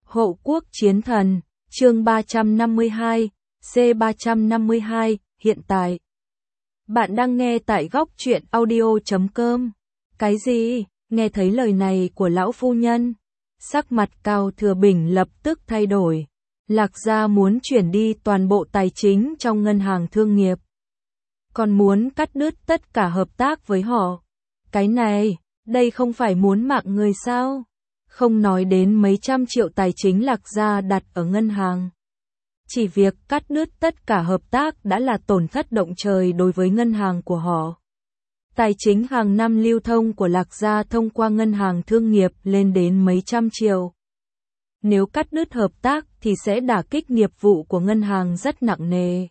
Hộ quốc chiến thần, chương 352, C352, hiện tại. Bạn đang nghe tại góc truyện audio.com. Cái gì? Nghe thấy lời này của lão phu nhân, sắc mặt Cao Thừa Bình lập tức thay đổi. Lạc Gia muốn chuyển đi toàn bộ tài chính trong ngân hàng thương nghiệp, còn muốn cắt đứt tất cả hợp tác với họ. Cái này, đây không phải muốn mạng người sao? Không nói đến mấy trăm triệu tài chính Lạc Gia đặt ở ngân hàng. Chỉ việc cắt đứt tất cả hợp tác đã là tổn thất động trời đối với ngân hàng của họ. Tài chính hàng năm lưu thông của Lạc Gia thông qua ngân hàng thương nghiệp lên đến mấy trăm triệu. Nếu cắt đứt hợp tác thì sẽ đả kích nghiệp vụ của ngân hàng rất nặng nề.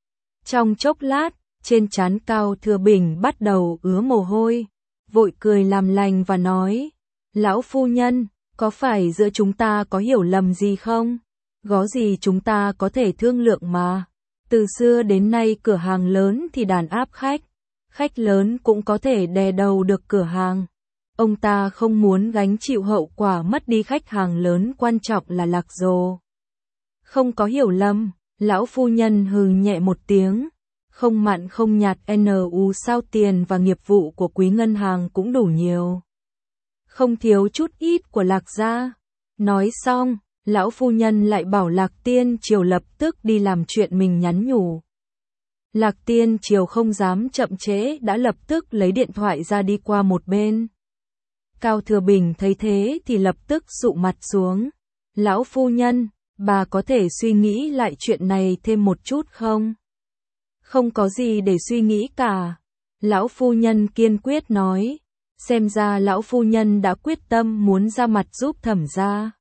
Trong chốc lát, trên trán Cao Thừa Bình bắt đầu ứa mồ hôi, vội cười làm lành và nói: Lão phu nhân, có phải giữa chúng ta có hiểu lầm gì không? Có gì chúng ta có thể thương lượng mà. Từ xưa đến nay cửa hàng lớn thì đàn áp khách, khách lớn cũng có thể đè đầu được cửa hàng. Ông ta không muốn gánh chịu hậu quả mất đi khách hàng lớn quan trọng là Lạc Dồ. Không có hiểu lầm, lão phu nhân hừ nhẹ một tiếng. Không mặn không nhạt NU sao tiền và nghiệp vụ của quý ngân hàng cũng đủ nhiều. Không thiếu chút ít của Lạc Gia. Nói xong, lão phu nhân lại bảo Lạc Tiên Triều lập tức đi làm chuyện mình nhắn nhủ. Lạc Tiên Triều không dám chậm trễ đã lập tức lấy điện thoại ra đi qua một bên. Cao Thừa Bình thấy thế thì lập tức sụ mặt xuống. Lão phu nhân, bà có thể suy nghĩ lại chuyện này thêm một chút không? Không có gì để suy nghĩ cả. Lão phu nhân kiên quyết nói. Xem ra lão phu nhân đã quyết tâm muốn ra mặt giúp Thẩm gia.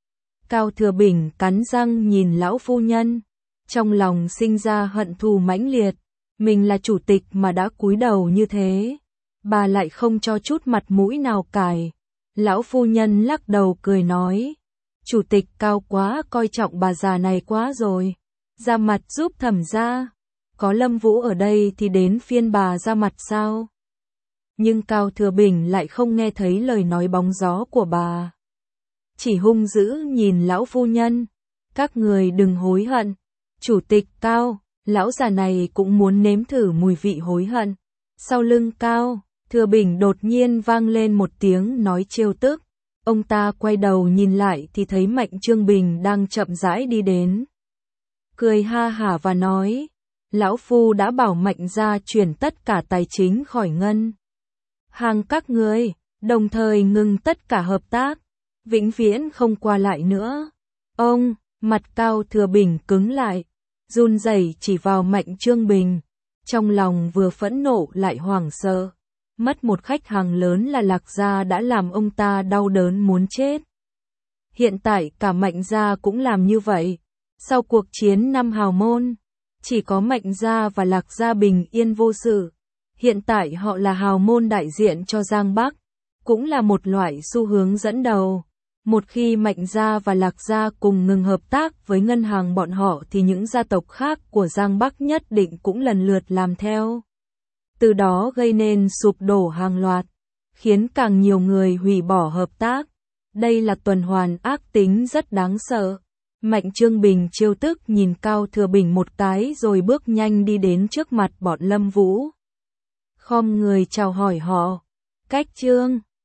Cao Thừa Bình cắn răng nhìn lão phu nhân, trong lòng sinh ra hận thù mãnh liệt. Mình là chủ tịch mà đã cúi đầu như thế, bà lại không cho chút mặt mũi nào cài. Lão phu nhân lắc đầu cười nói, chủ tịch Cao quá coi trọng bà già này quá rồi, ra mặt giúp Thẩm gia. Có Lâm Vũ ở đây thì đến phiên bà ra mặt sao? Nhưng Cao Thừa Bình lại không nghe thấy lời nói bóng gió của bà. Chỉ hung dữ nhìn lão phu nhân. Các người đừng hối hận. Chủ tịch Cao, lão già này cũng muốn nếm thử mùi vị hối hận. Sau lưng Cao Thừa Bình đột nhiên vang lên một tiếng nói trêu tức. Ông ta quay đầu nhìn lại thì thấy Mạnh Trương Bình đang chậm rãi đi đến. Cười ha hả và nói, lão phu đã bảo Mạnh gia chuyển tất cả tài chính khỏi ngân hàng các ngươi, đồng thời ngừng tất cả hợp tác, vĩnh viễn không qua lại nữa. Ông, mặt Cao Thừa Bình cứng lại, run rẩy chỉ vào Mạnh Trương Bình, trong lòng vừa phẫn nộ lại hoảng sợ. Mất một khách hàng lớn là Lạc Gia đã làm ông ta đau đớn muốn chết. Hiện tại cả Mạnh gia cũng làm như vậy. Sau cuộc chiến năm hào môn, chỉ có Mạnh gia và Lạc gia bình yên vô sự. Hiện tại họ là hào môn đại diện cho Giang Bắc, cũng là một loại xu hướng dẫn đầu. Một khi Mạnh gia và Lạc gia cùng ngừng hợp tác với ngân hàng bọn họ thì những gia tộc khác của Giang Bắc nhất định cũng lần lượt làm theo. Từ đó gây nên sụp đổ hàng loạt, khiến càng nhiều người hủy bỏ hợp tác. Đây là tuần hoàn ác tính rất đáng sợ. Mạnh Trương Bình trêu tức nhìn Cao Thừa Bình một cái rồi bước nhanh đi đến trước mặt bọn Lâm Vũ. Khom người chào hỏi họ. Cách Trương,